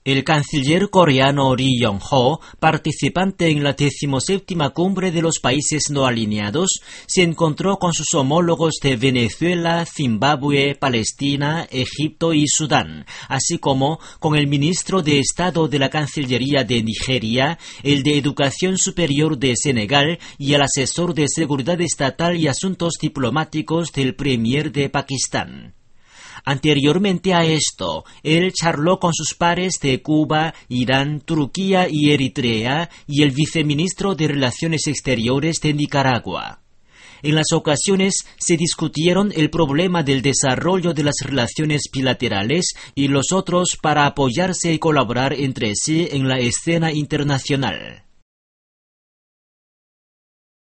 El canciller coreano Ri Yong-ho, participante en la 17ª Cumbre de los Países No Alineados, se encontró con sus homólogos de Venezuela, Zimbabue, Palestina, Egipto y Sudán, así como con el ministro de Estado de la Cancillería de Nigeria, el de Educación Superior de Senegal y el asesor de Seguridad Estatal y Asuntos Diplomáticos del Premier de Pakistán. Anteriormente a esto, él charló con sus pares de Cuba, Irán, Turquía y Eritrea y el viceministro de Relaciones Exteriores de Nicaragua. En las ocasiones se discutieron el problema del desarrollo de las relaciones bilaterales y los otros para apoyarse y colaborar entre sí en la escena internacional.